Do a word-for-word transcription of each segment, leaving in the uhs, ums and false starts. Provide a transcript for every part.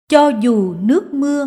Cho dù nước mưa.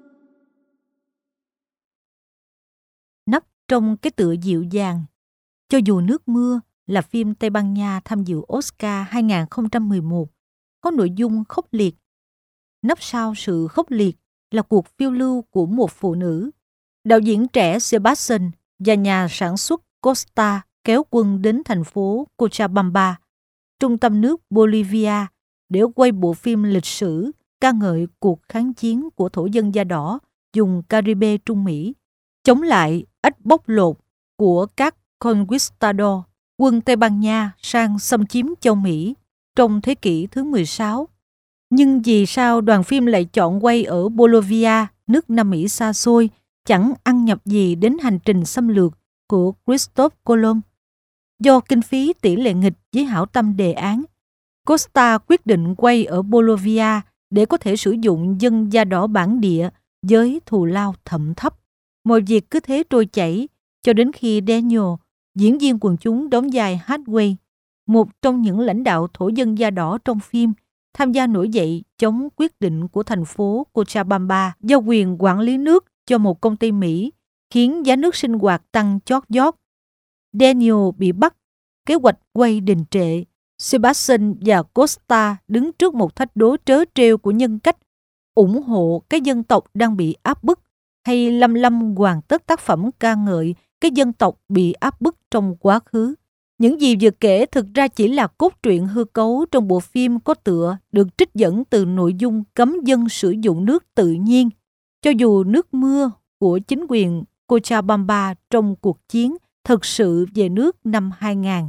Nấp trong cái tựa dịu dàng, Cho dù nước mưa là phim Tây Ban Nha tham dự Oscar hai không một một, có nội dung khốc liệt. Nấp sau sự khốc liệt là cuộc phiêu lưu của một phụ nữ. Đạo diễn trẻ Sebastian và nhà sản xuất Costa kéo quân đến thành phố Cochabamba, trung tâm nước Bolivia, để quay bộ phim lịch sử ca ngợi cuộc kháng chiến của thổ dân da đỏ vùng Caribe Trung Mỹ, chống lại ách bóc lột của các conquistador, quân Tây Ban Nha sang xâm chiếm châu Mỹ trong thế kỷ thứ mười sáu. Nhưng vì sao đoàn phim lại chọn quay ở Bolivia, nước Nam Mỹ xa xôi, chẳng ăn nhập gì đến hành trình xâm lược của Christophe Colomb? Do kinh phí tỷ lệ nghịch với hảo tâm đề án, Costa quyết định quay ở Bolivia để có thể sử dụng dân da đỏ bản địa với thù lao thậm thấp. Mọi việc cứ thế trôi chảy cho đến khi Daniel, diễn viên quần chúng đóng vai Hathaway, một trong những lãnh đạo thổ dân da đỏ trong phim, tham gia nổi dậy chống quyết định của thành phố Cochabamba giao quyền quản lý nước cho một công ty Mỹ, khiến giá nước sinh hoạt tăng chót vót. Daniel bị bắt, kế hoạch quay đình trệ. Sebastian và Costa đứng trước một thách đố trớ trêu của nhân cách: ủng hộ cái dân tộc đang bị áp bức hay lâm lâm hoàn tất tác phẩm ca ngợi cái dân tộc bị áp bức trong quá khứ. Những gì vừa kể thực ra chỉ là cốt truyện hư cấu trong bộ phim có tựa được trích dẫn từ nội dung cấm dân sử dụng nước tự nhiên, cho dù nước mưa của chính quyền Cochabamba trong cuộc chiến thực sự về nước năm hai không.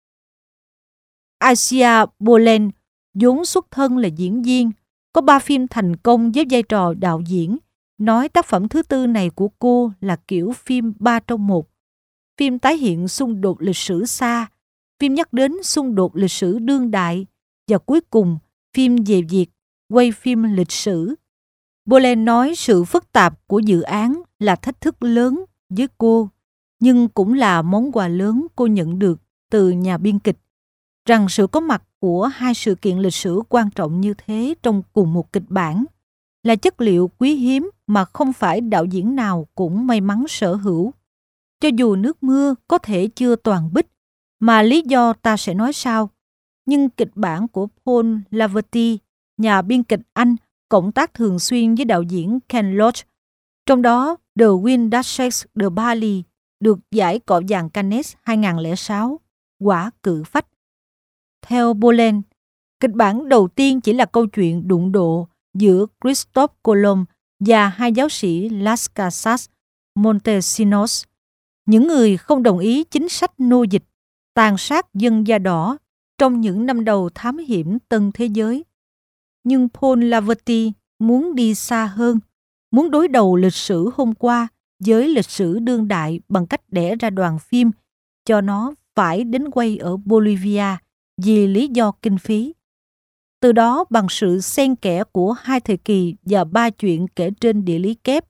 Asia Bolen vốn xuất thân là diễn viên, có ba phim thành công với vai trò đạo diễn, nói tác phẩm thứ tư này của cô là kiểu phim ba trong một. Phim tái hiện xung đột lịch sử xa, phim nhắc đến xung đột lịch sử đương đại, và cuối cùng phim về việc quay phim lịch sử. Bolen nói sự phức tạp của dự án là thách thức lớn với cô, nhưng cũng là món quà lớn cô nhận được từ nhà biên kịch, rằng sự có mặt của hai sự kiện lịch sử quan trọng như thế trong cùng một kịch bản là chất liệu quý hiếm mà không phải đạo diễn nào cũng may mắn sở hữu. Cho dù nước mưa có thể chưa toàn bích, mà lý do ta sẽ nói sau, nhưng kịch bản của Paul Laverty, nhà biên kịch Anh, cộng tác thường xuyên với đạo diễn Ken Loach, trong đó The Wind That Shakes the Valley được giải cọ vàng Cannes hai không không sáu, quả cự phách. Theo Bolen, kịch bản đầu tiên chỉ là câu chuyện đụng độ giữa Christophe Colomb và hai giáo sĩ Las Casas Montesinos, những người không đồng ý chính sách nô dịch, tàn sát dân da đỏ trong những năm đầu thám hiểm tân thế giới. Nhưng Paul Laverty muốn đi xa hơn, muốn đối đầu lịch sử hôm qua với lịch sử đương đại bằng cách đẻ ra đoàn phim cho nó phải đến quay ở Bolivia vì lý do kinh phí. Từ đó, bằng sự xen kẽ của hai thời kỳ và ba chuyện kể trên địa lý kép,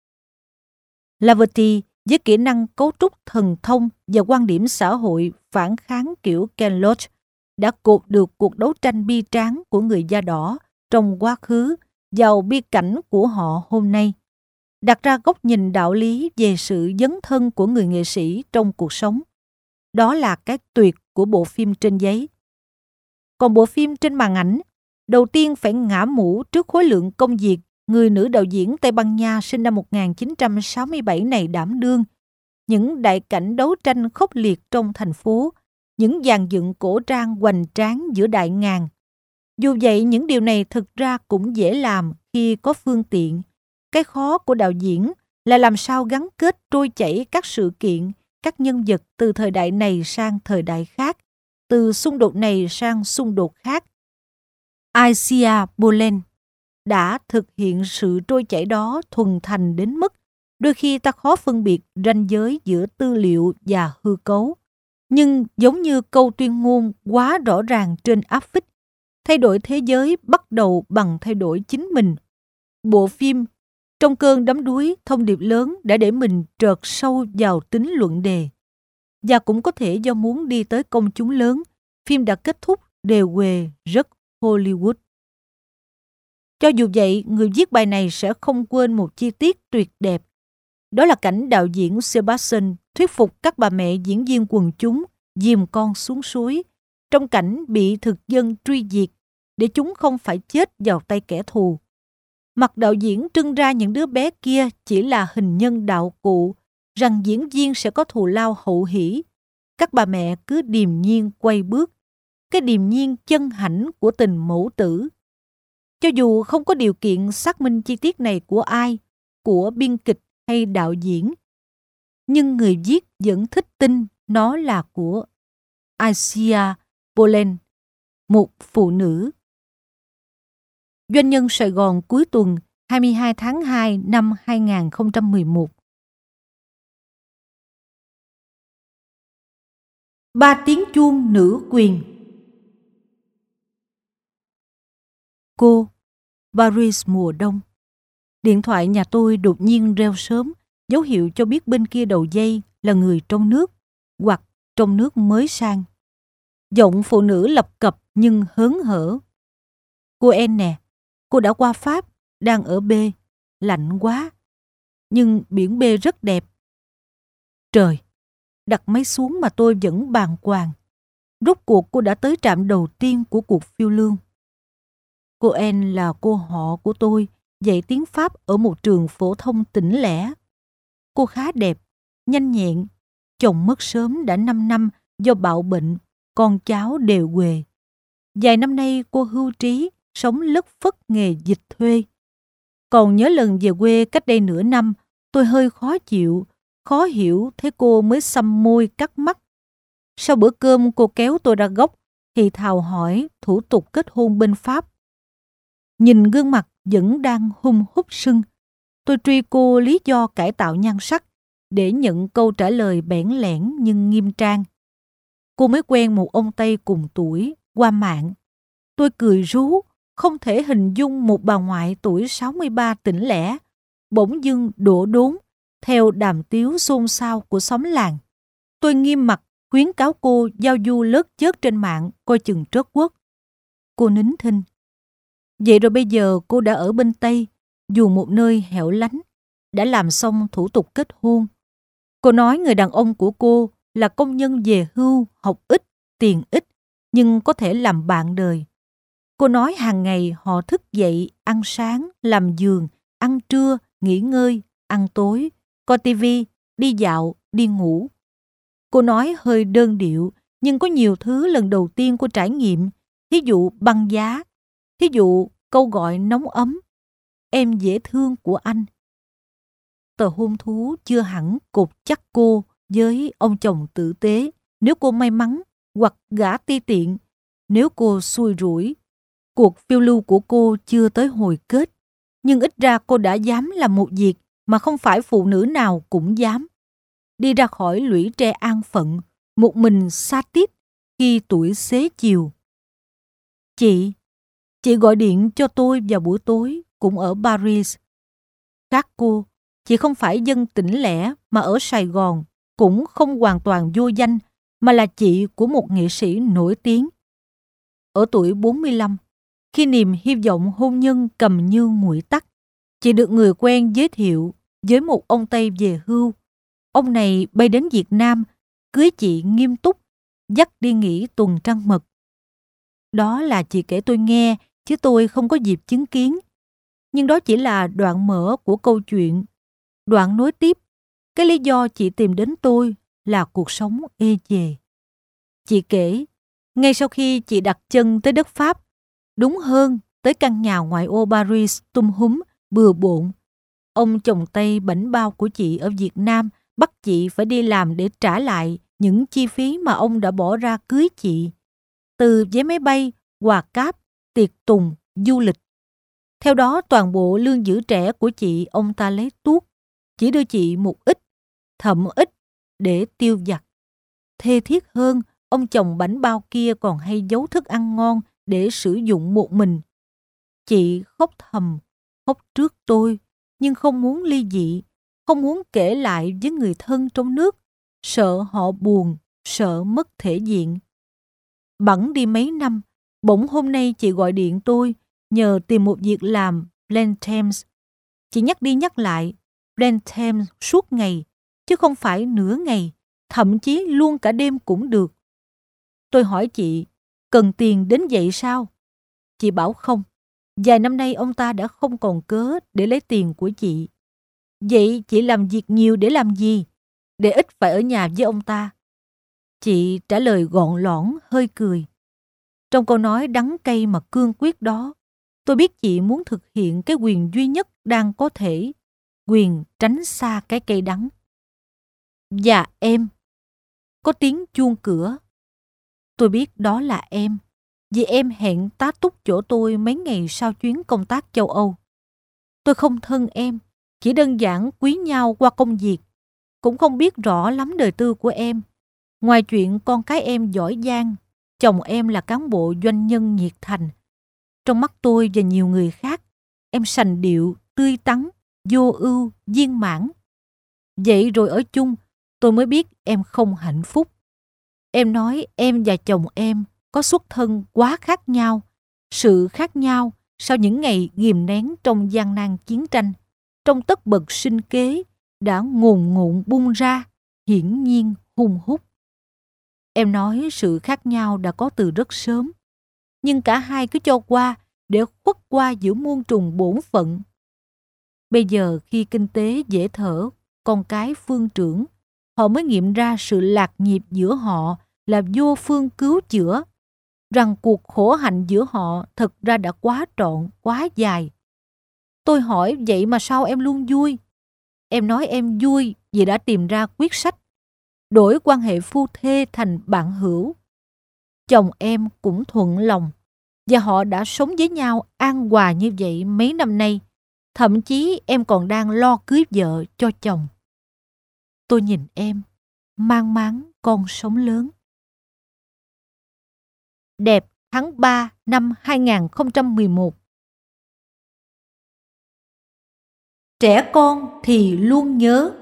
Laverty với kỹ năng cấu trúc thần thông và quan điểm xã hội phản kháng kiểu Ken Loach đã cột được cuộc đấu tranh bi tráng của người da đỏ trong quá khứ vào bi cảnh của họ hôm nay, đặt ra góc nhìn đạo lý về sự dấn thân của người nghệ sĩ trong cuộc sống. Đó là cái tuyệt của bộ phim trên giấy. Còn bộ phim trên màn ảnh, đầu tiên phải ngã mũ trước khối lượng công việc người nữ đạo diễn Tây Ban Nha sinh năm một nghìn chín trăm sáu mươi bảy này đảm đương. Những đại cảnh đấu tranh khốc liệt trong thành phố, những dàn dựng cổ trang hoành tráng giữa đại ngàn. Dù vậy, những điều này thực ra cũng dễ làm khi có phương tiện. Cái khó của đạo diễn là làm sao gắn kết trôi chảy các sự kiện, các nhân vật từ thời đại này sang thời đại khác, từ xung đột này sang xung đột khác. Asia Bolen đã thực hiện sự trôi chảy đó thuần thành đến mức đôi khi ta khó phân biệt ranh giới giữa tư liệu và hư cấu. Nhưng giống như câu tuyên ngôn quá rõ ràng trên áp phích, thay đổi thế giới bắt đầu bằng thay đổi chính mình. Bộ phim trong cơn đắm đuối thông điệp lớn đã để mình trợt sâu vào tính luận đề. Và cũng có thể do muốn đi tới công chúng lớn, phim đã kết thúc đề huề rất Hollywood. Cho dù vậy, người viết bài này sẽ không quên một chi tiết tuyệt đẹp. Đó là cảnh đạo diễn Sebastian thuyết phục các bà mẹ diễn viên quần chúng dìm con xuống suối, trong cảnh bị thực dân truy diệt, để chúng không phải chết vào tay kẻ thù. Mặt đạo diễn trưng ra những đứa bé kia chỉ là hình nhân đạo cụ, rằng diễn viên sẽ có thù lao hậu hỷ. Các bà mẹ cứ điềm nhiên quay bước, cái điềm nhiên chân hãnh của tình mẫu tử. Cho dù không có điều kiện xác minh chi tiết này của ai, của biên kịch hay đạo diễn, nhưng người viết vẫn thích tin nó là của Asia Bolen, một phụ nữ. Doanh nhân Sài Gòn cuối tuần hai mươi hai tháng hai năm hai nghìn không trăm mười một. Ba tiếng chuông nữ quyền. Cô, Paris mùa đông. Điện thoại nhà tôi đột nhiên reo sớm, dấu hiệu cho biết bên kia đầu dây là người trong nước hoặc trong nước mới sang. Giọng phụ nữ lập cập nhưng hớn hở. Cô En nè, cô đã qua Pháp, đang ở B, lạnh quá. Nhưng biển B rất đẹp. Trời, đặt máy xuống mà tôi vẫn bàng hoàng. Rốt cuộc cô đã tới trạm đầu tiên của cuộc phiêu lưu. Cô En là cô họ của tôi, dạy tiếng Pháp ở một trường phổ thông tỉnh lẻ. Cô khá đẹp, nhanh nhẹn. Chồng mất sớm đã năm năm do bạo bệnh, con cháu đều quề. Vài năm nay cô hưu trí, sống lất phất nghề dịch thuê. Còn nhớ lần về quê cách đây nửa năm, tôi hơi khó chịu, khó hiểu thấy cô mới xăm môi cắt mắt. Sau bữa cơm cô kéo tôi ra góc, thì thào hỏi thủ tục kết hôn bên Pháp. Nhìn gương mặt vẫn đang hung hút sưng, tôi truy cô lý do cải tạo nhan sắc để nhận câu trả lời bẽn lẽn nhưng nghiêm trang. Cô mới quen một ông Tây cùng tuổi qua mạng. Tôi cười rú, không thể hình dung một bà ngoại tuổi sáu mươi ba tỉnh lẻ, bỗng dưng đổ đốn theo đàm tiếu xôn xao của xóm làng. Tôi nghiêm mặt khuyến cáo cô giao du lớt chớt trên mạng coi chừng trớt quất. Cô nín thinh. Vậy rồi bây giờ cô đã ở bên Tây, dù một nơi hẻo lánh, đã làm xong thủ tục kết hôn. Cô nói người đàn ông của cô là công nhân về hưu, học ít, tiền ít, nhưng có thể làm bạn đời. Cô nói hàng ngày họ thức dậy, ăn sáng, làm giường, ăn trưa, nghỉ ngơi, ăn tối, coi tivi, đi dạo, đi ngủ. Cô nói hơi đơn điệu, nhưng có nhiều thứ lần đầu tiên cô trải nghiệm, thí dụ băng giá, thí dụ câu gọi nóng ấm, em dễ thương của anh. Tờ hôn thú chưa hẳn cột chắc cô với ông chồng tử tế, nếu cô may mắn, hoặc gã ti tiện, nếu cô xui rủi. Cuộc phiêu lưu của cô chưa tới hồi kết, nhưng ít ra cô đã dám làm một việc mà không phải phụ nữ nào cũng dám. Đi ra khỏi lũy tre an phận, một mình xa tít khi tuổi xế chiều. Chị, chị gọi điện cho tôi vào buổi tối cũng ở Paris. Khác cô, chị không phải dân tỉnh lẻ mà ở Sài Gòn, cũng không hoàn toàn vô danh, mà là chị của một nghệ sĩ nổi tiếng. Ở tuổi bốn mươi lăm, khi niềm hy vọng hôn nhân cầm như nguội tắt, chị được người quen giới thiệu với một ông Tây về hưu. Ông này bay đến Việt Nam, cưới chị nghiêm túc, dắt đi nghỉ tuần trăng mật. Đó là chị kể tôi nghe, chứ tôi không có dịp chứng kiến. Nhưng đó chỉ là đoạn mở của câu chuyện. Đoạn nối tiếp, cái lý do chị tìm đến tôi là cuộc sống ê chề. Chị kể, ngay sau khi chị đặt chân tới đất Pháp, đúng hơn tới căn nhà ngoại ô Paris tum húm, bừa bộn, ông chồng Tây bảnh bao của chị ở Việt Nam bắt chị phải đi làm để trả lại những chi phí mà ông đã bỏ ra cưới chị. Từ vé máy bay, quà cáp, tiệc tùng, du lịch. Theo đó toàn bộ lương giữ trẻ của chị ông ta lấy tuốt, chỉ đưa chị một ít, thậm ít để tiêu vặt. Thê thiết hơn, ông chồng bảnh bao kia còn hay giấu thức ăn ngon để sử dụng một mình. Chị khóc thầm, khóc trước tôi, nhưng không muốn ly dị, không muốn kể lại với người thân trong nước, sợ họ buồn, sợ mất thể diện. Bẵng đi mấy năm, bỗng hôm nay chị gọi điện tôi, nhờ tìm một việc làm Plain Thames. Chị nhắc đi nhắc lại Plain Thames suốt ngày, chứ không phải nửa ngày, thậm chí luôn cả đêm cũng được. Tôi hỏi chị, cần tiền đến vậy sao? Chị bảo không, vài năm nay ông ta đã không còn cớ để lấy tiền của chị. Vậy chị làm việc nhiều để làm gì? Để ít phải ở nhà với ông ta. Chị trả lời gọn lõn, hơi cười. Trong câu nói đắng cay mà cương quyết đó, tôi biết chị muốn thực hiện cái quyền duy nhất đang có thể, quyền tránh xa cái cây đắng. Và em. Có tiếng chuông cửa. Tôi biết đó là em, vì em hẹn tá túc chỗ tôi mấy ngày sau chuyến công tác châu Âu. Tôi không thân em, chỉ đơn giản quý nhau qua công việc, cũng không biết rõ lắm đời tư của em. Ngoài chuyện con cái em giỏi giang, chồng em là cán bộ doanh nhân nhiệt thành. Trong mắt tôi và nhiều người khác, em sành điệu, tươi tắn, vô ưu, viên mãn. Vậy rồi ở chung, tôi mới biết em không hạnh phúc. Em nói em và chồng em có xuất thân quá khác nhau. Sự khác nhau sau những ngày ghìm nén trong gian nan chiến tranh, trong tất bật sinh kế, đã ngồn ngụn bung ra, hiển nhiên hung hút. Em nói sự khác nhau đã có từ rất sớm, nhưng cả hai cứ cho qua để khuất qua giữa muôn trùng bổn phận. Bây giờ khi kinh tế dễ thở, con cái phương trưởng, họ mới nghiệm ra sự lạc nhịp giữa họ là vô phương cứu chữa, rằng cuộc khổ hạnh giữa họ thật ra đã quá trọn, quá dài. Tôi hỏi vậy mà sao em luôn vui? Em nói em vui vì đã tìm ra quyết sách, đổi quan hệ phu thê thành bạn hữu. Chồng em cũng thuận lòng, và họ đã sống với nhau an hòa như vậy mấy năm nay. Thậm chí em còn đang lo cưới vợ cho chồng. Tôi nhìn em, mang máng con sống lớn. Đẹp tháng ba năm hai nghìn không trăm mười một. Trẻ con thì luôn nhớ.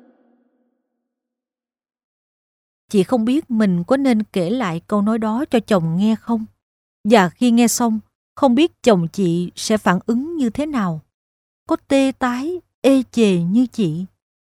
Chị không biết mình có nên kể lại câu nói đó cho chồng nghe không? Và khi nghe xong, không biết chồng chị sẽ phản ứng như thế nào? Có tê tái, ê chề như chị?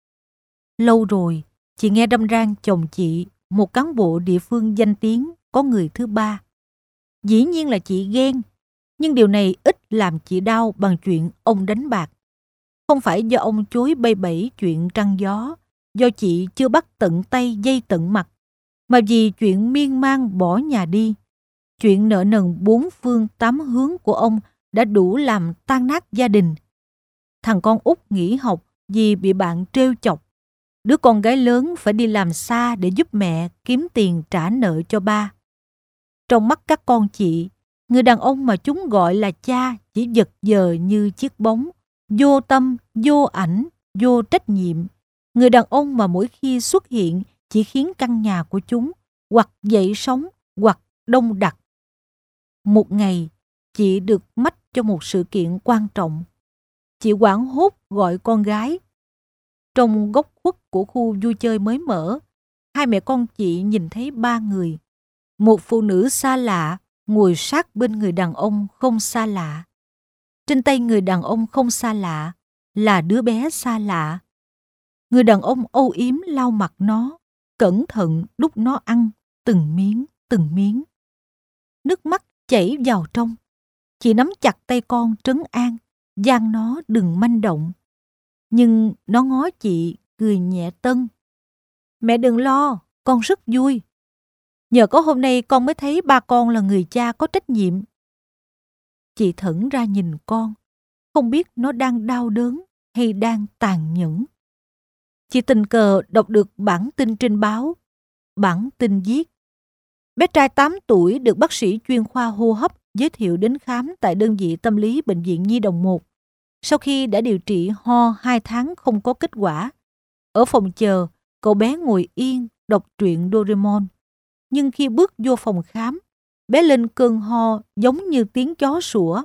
Lâu rồi, chị nghe đâm rang chồng chị, một cán bộ địa phương danh tiếng, có người thứ ba. Dĩ nhiên là chị ghen, nhưng điều này ít làm chị đau bằng chuyện ông đánh bạc. Không phải do ông chối bay bẫy chuyện trăng gió, do chị chưa bắt tận tay dây tận mặt, mà vì chuyện miên man bỏ nhà đi. Chuyện nợ nần bốn phương tám hướng của ông đã đủ làm tan nát gia đình. Thằng con út nghỉ học vì bị bạn trêu chọc. Đứa con gái lớn phải đi làm xa để giúp mẹ kiếm tiền trả nợ cho ba. Trong mắt các con chị, người đàn ông mà chúng gọi là cha chỉ vật vờ như chiếc bóng, vô tâm, vô ảnh, vô trách nhiệm. Người đàn ông mà mỗi khi xuất hiện chỉ khiến căn nhà của chúng hoặc dậy sóng hoặc đông đặc. Một ngày, chị được mách cho một sự kiện quan trọng. Chị hoảng hốt gọi con gái. Trong góc khuất của khu vui chơi mới mở, hai mẹ con chị nhìn thấy ba người. Một phụ nữ xa lạ ngồi sát bên người đàn ông không xa lạ. Trên tay người đàn ông không xa lạ là đứa bé xa lạ. Người đàn ông âu yếm lau mặt nó, cẩn thận đút nó ăn từng miếng, từng miếng. Nước mắt chảy vào trong. Chị nắm chặt tay con trấn an, gian nó đừng manh động. Nhưng nó ngó chị, cười nhẹ tân. Mẹ đừng lo, con rất vui. Nhờ có hôm nay con mới thấy ba con là người cha có trách nhiệm. Chị thẫn ra nhìn con, không biết nó đang đau đớn hay đang tàn nhẫn. Chị tình cờ đọc được bản tin trên báo. Bản tin viết: bé trai tám tuổi được bác sĩ chuyên khoa hô hấp giới thiệu đến khám tại đơn vị tâm lý Bệnh viện Nhi đồng một. Sau khi đã điều trị ho hai tháng không có kết quả. Ở phòng chờ, cậu bé ngồi yên đọc truyện Doraemon. Nhưng khi bước vô phòng khám, bé lên cơn ho giống như tiếng chó sủa.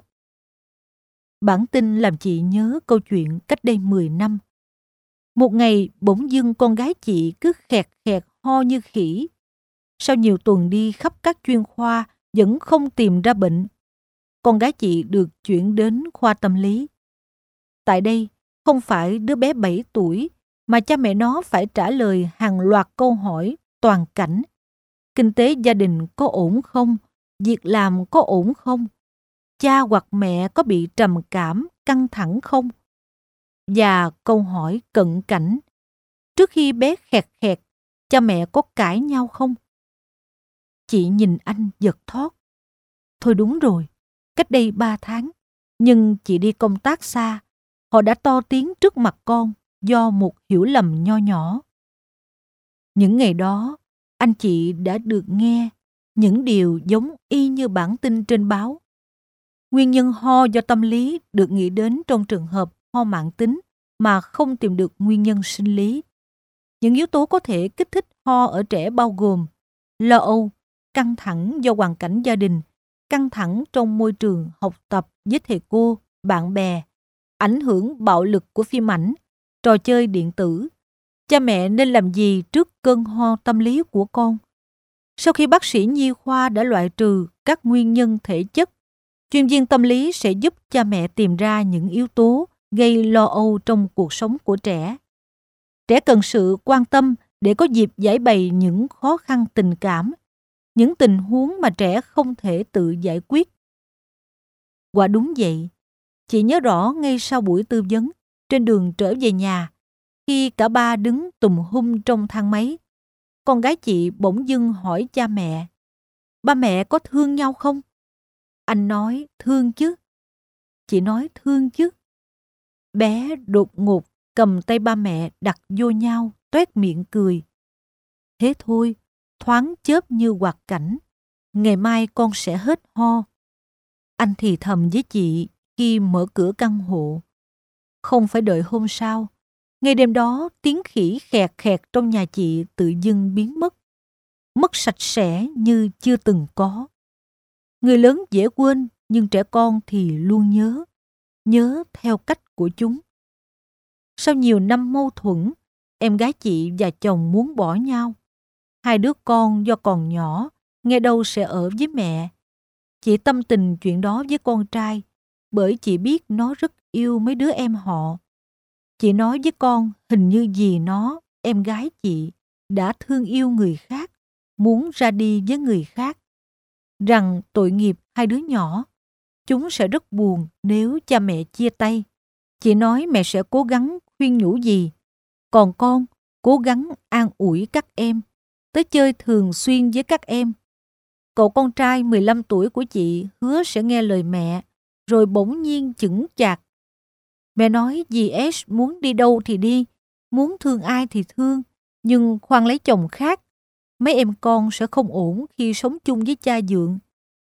Bản tin làm chị nhớ câu chuyện cách đây mười năm. Một ngày bỗng dưng con gái chị cứ khẹt khẹt ho như khỉ. Sau nhiều tuần đi khắp các chuyên khoa vẫn không tìm ra bệnh. con gái chị được chuyển đến khoa tâm lý. Tại đây, không phải đứa bé bảy tuổi, mà cha mẹ nó phải trả lời hàng loạt câu hỏi toàn cảnh. Kinh tế gia đình có ổn không? Việc làm có ổn không? Cha hoặc mẹ có bị trầm cảm, căng thẳng không? Và câu hỏi cận cảnh. Trước khi bé khẹt khẹt, cha mẹ có cãi nhau không? Chị nhìn anh giật thót. Thôi đúng rồi, cách đây ba tháng, nhưng chị đi công tác xa, họ đã to tiếng trước mặt con do một hiểu lầm nho nhỏ. Những ngày đó, anh chị đã được nghe những điều giống y như bản tin trên báo. Nguyên nhân ho do tâm lý được nghĩ đến trong trường hợp ho mãn tính mà không tìm được nguyên nhân sinh lý. Những yếu tố có thể kích thích ho ở trẻ bao gồm lo âu, căng thẳng do hoàn cảnh gia đình, căng thẳng trong môi trường học tập với thầy cô, bạn bè, ảnh hưởng bạo lực của phim ảnh, trò chơi điện tử. Cha mẹ nên làm gì trước cơn ho tâm lý của con? Sau khi bác sĩ nhi khoa đã loại trừ các nguyên nhân thể chất, chuyên viên tâm lý sẽ giúp cha mẹ tìm ra những yếu tố gây lo âu trong cuộc sống của trẻ. Trẻ cần sự quan tâm để có dịp giải bày những khó khăn tình cảm, những tình huống mà trẻ không thể tự giải quyết. Quả đúng vậy, chị nhớ rõ ngay sau buổi tư vấn, trên đường trở về nhà, khi cả ba đứng tùm hum trong thang máy, con gái chị bỗng dưng hỏi cha mẹ, ba mẹ có thương nhau không? Anh nói thương chứ. Chị nói thương chứ. Bé đột ngột cầm tay ba mẹ đặt vô nhau, toét miệng cười. Thế thôi, thoáng chớp như hoạt cảnh. Ngày mai con sẽ hết ho. Anh thì thầm với chị khi mở cửa căn hộ. Không phải đợi hôm sau. Ngay đêm đó, tiếng khỉ khẹt khẹt trong nhà chị tự dưng biến mất. Mất sạch sẽ như chưa từng có. Người lớn dễ quên, nhưng trẻ con thì luôn nhớ. Nhớ theo cách của chúng. Sau nhiều năm mâu thuẫn, em gái chị và chồng muốn bỏ nhau. Hai đứa con do còn nhỏ, nghe đâu sẽ ở với mẹ. Chị tâm tình chuyện đó với con trai, bởi chị biết nó rất yêu mấy đứa em họ. Chị nói với con hình như dì nó, em gái chị, đã thương yêu người khác, muốn ra đi với người khác. Rằng tội nghiệp hai đứa nhỏ, chúng sẽ rất buồn nếu cha mẹ chia tay. Chị nói mẹ sẽ cố gắng khuyên nhủ dì. Còn con, cố gắng an ủi các em, tới chơi thường xuyên với các em. Cậu con trai mười lăm tuổi của chị hứa sẽ nghe lời mẹ, rồi bỗng nhiên chững chạc. Mẹ nói dì Ash muốn đi đâu thì đi, muốn thương ai thì thương, nhưng khoan lấy chồng khác. Mấy em con sẽ không ổn khi sống chung với cha dượng.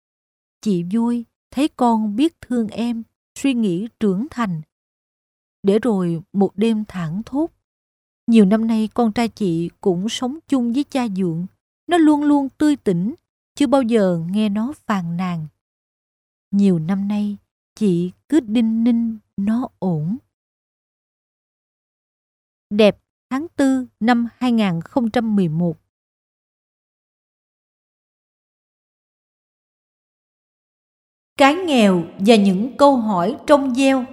Chị vui thấy con biết thương em, suy nghĩ trưởng thành. Để rồi một đêm thảng thốt. Nhiều năm nay con trai chị cũng sống chung với cha dượng. Nó luôn luôn tươi tỉnh, chưa bao giờ nghe nó phàn nàn. Nhiều năm nay chị cứ đinh ninh nó ổn. Đẹp tháng tư năm hai nghìn không trăm mười một. Cái nghèo và những câu hỏi trong veo.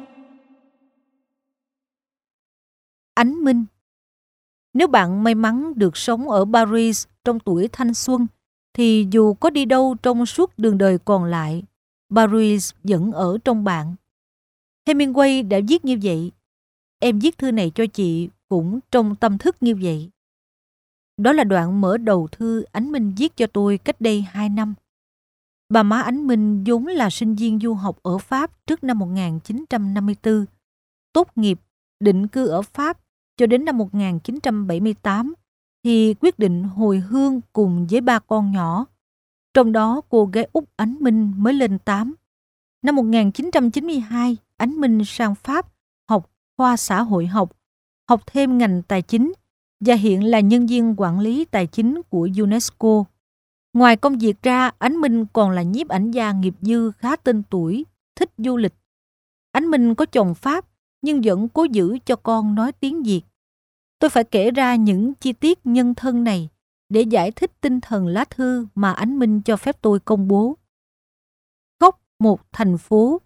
Ánh Minh. Nếu bạn may mắn được sống ở Paris trong tuổi thanh xuân, thì dù có đi đâu trong suốt đường đời còn lại, Paris vẫn ở trong bạn. Hemingway đã viết như vậy. Em viết thư này cho chị cũng trong tâm thức như vậy. Đó là đoạn mở đầu thư Ánh Minh viết cho tôi cách đây hai năm. Bà má Ánh Minh vốn là sinh viên du học ở Pháp trước năm một nghìn chín trăm năm mươi tư, tốt nghiệp, định cư ở Pháp cho đến năm một nghìn chín trăm bảy mươi tám thì quyết định hồi hương cùng với ba con nhỏ. Trong đó cô gái út Ánh Minh mới lên tám. Năm một nghìn chín trăm chín mươi hai, Ánh Minh sang Pháp học khoa xã hội học, học thêm ngành tài chính và hiện là nhân viên quản lý tài chính của UNESCO. Ngoài công việc ra, Ánh Minh còn là nhiếp ảnh gia nghiệp dư khá tên tuổi, thích du lịch. Ánh Minh có chồng Pháp nhưng vẫn cố giữ cho con nói tiếng Việt. Tôi phải kể ra những chi tiết nhân thân này để giải thích tinh thần lá thư mà Ánh Minh cho phép tôi công bố. Gốc một thành phố.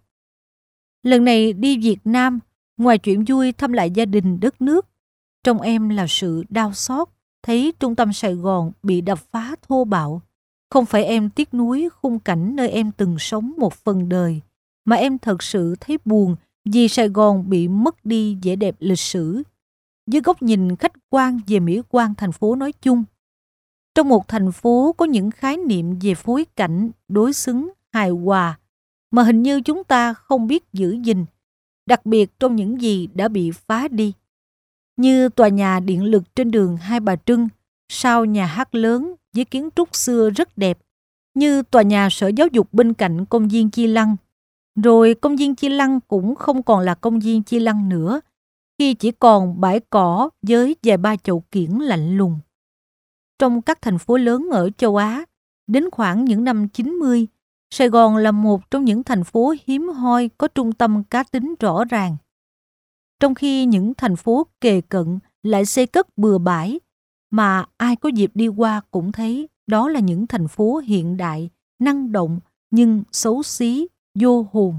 Lần này đi Việt Nam, ngoài chuyện vui thăm lại gia đình đất nước, trong em là sự đau xót thấy trung tâm Sài Gòn bị đập phá thô bạo. Không phải em tiếc nuối khung cảnh nơi em từng sống một phần đời, mà em thật sự thấy buồn vì Sài Gòn bị mất đi vẻ đẹp lịch sử. Dưới góc nhìn khách quan về mỹ quan thành phố nói chung, trong một thành phố có những khái niệm về phối cảnh, đối xứng, hài hòa mà hình như chúng ta không biết giữ gìn, đặc biệt trong những gì đã bị phá đi. Như tòa nhà điện lực trên đường Hai Bà Trưng, sau nhà hát lớn với kiến trúc xưa rất đẹp, như tòa nhà Sở Giáo dục bên cạnh công viên Chi Lăng. Rồi công viên Chi Lăng cũng không còn là công viên Chi Lăng nữa, khi chỉ còn bãi cỏ với vài ba chậu kiển lạnh lùng. Trong các thành phố lớn ở châu Á, đến khoảng những năm chín mươi, Sài Gòn là một trong những thành phố hiếm hoi có trung tâm cá tính rõ ràng. Trong khi những thành phố kề cận lại xây cất bừa bãi, mà ai có dịp đi qua cũng thấy đó là những thành phố hiện đại, năng động nhưng xấu xí, vô hồn.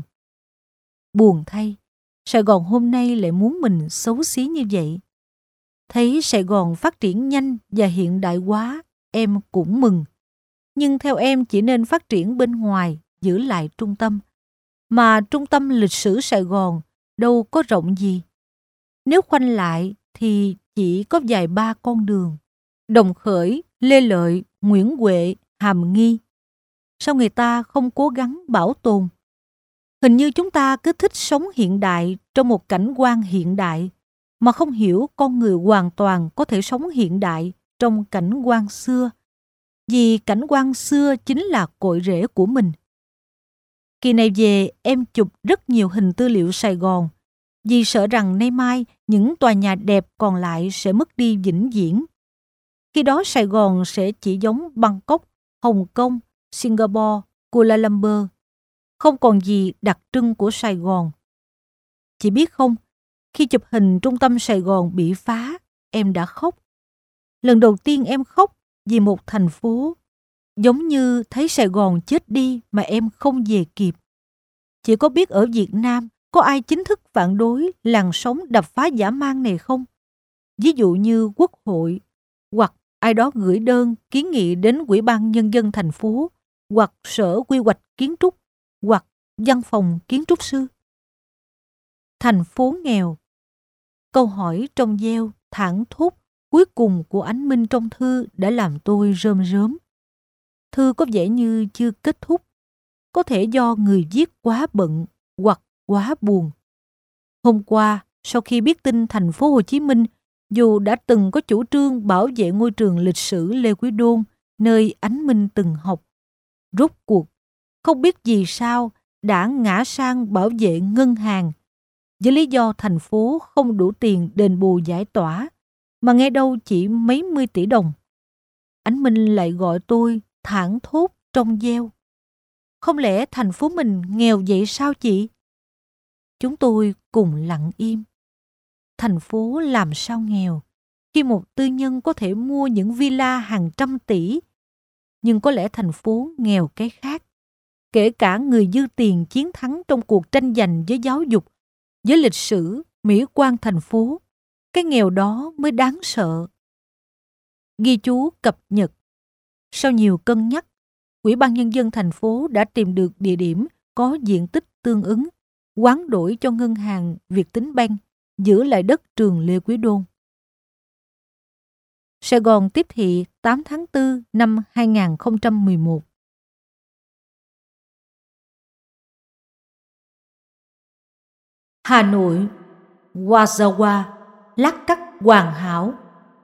Buồn thay, Sài Gòn hôm nay lại muốn mình xấu xí như vậy. Thấy Sài Gòn phát triển nhanh và hiện đại quá, em cũng mừng. Nhưng theo em chỉ nên phát triển bên ngoài, giữ lại trung tâm. Mà trung tâm lịch sử Sài Gòn đâu có rộng gì. Nếu khoanh lại thì chỉ có vài ba con đường: Đồng Khởi, Lê Lợi, Nguyễn Huệ, Hàm Nghi. Sao người ta không cố gắng bảo tồn? Hình như chúng ta cứ thích sống hiện đại trong một cảnh quan hiện đại, mà không hiểu con người hoàn toàn có thể sống hiện đại trong cảnh quan xưa. Vì cảnh quan xưa chính là cội rễ của mình. Kỳ này về, em chụp rất nhiều hình tư liệu Sài Gòn, vì sợ rằng nay mai những tòa nhà đẹp còn lại sẽ mất đi vĩnh viễn. Khi đó Sài Gòn sẽ chỉ giống Bangkok, Hồng Kông, Singapore, Kuala Lumpur. Không còn gì đặc trưng của Sài Gòn. Chị biết không, khi chụp hình trung tâm Sài Gòn bị phá, em đã khóc. Lần đầu tiên em khóc vì một thành phố, giống như thấy Sài Gòn chết đi mà em không về kịp. Chị có biết ở Việt Nam có ai chính thức phản đối làn sóng đập phá dã man này không? Ví dụ như Quốc hội, hoặc ai đó gửi đơn kiến nghị đến Ủy ban Nhân dân thành phố, hoặc Sở Quy hoạch Kiến trúc, hoặc Văn phòng Kiến trúc sư. Thành phố nghèo. Câu hỏi trong gieo thảng thốt cuối cùng của Ánh Minh trong thư đã làm tôi rơm rớm. Thư có vẻ như chưa kết thúc, có thể do người viết quá bận hoặc quá buồn. Hôm qua, sau khi biết tin thành phố Hồ Chí Minh, dù đã từng có chủ trương bảo vệ ngôi trường lịch sử Lê Quý Đôn, nơi Ánh Minh từng học, rốt cuộc không biết vì sao đã ngã sang bảo vệ ngân hàng, với lý do thành phố không đủ tiền đền bù giải tỏa, mà nghe đâu chỉ mấy mươi tỷ đồng. Ánh Minh lại gọi tôi thảng thốt trong gieo. Không lẽ thành phố mình nghèo vậy sao chị? Chúng tôi cùng lặng im. Thành phố làm sao nghèo khi một tư nhân có thể mua những villa hàng trăm tỷ? Nhưng có lẽ thành phố nghèo cái khác. Kể cả người dư tiền chiến thắng trong cuộc tranh giành với giáo dục, với lịch sử, mỹ quan thành phố, cái nghèo đó mới đáng sợ. Ghi chú cập nhật. Sau nhiều cân nhắc, Ủy ban Nhân dân thành phố đã tìm được địa điểm có diện tích tương ứng, hoán đổi cho ngân hàng Vietinbank, giữ lại đất trường Lê Quý Đôn. Sài Gòn tiếp thị tám tháng tư năm hai nghìn không trăm mười một. Hà Nội, Wazawa, lát cắt hoàn hảo.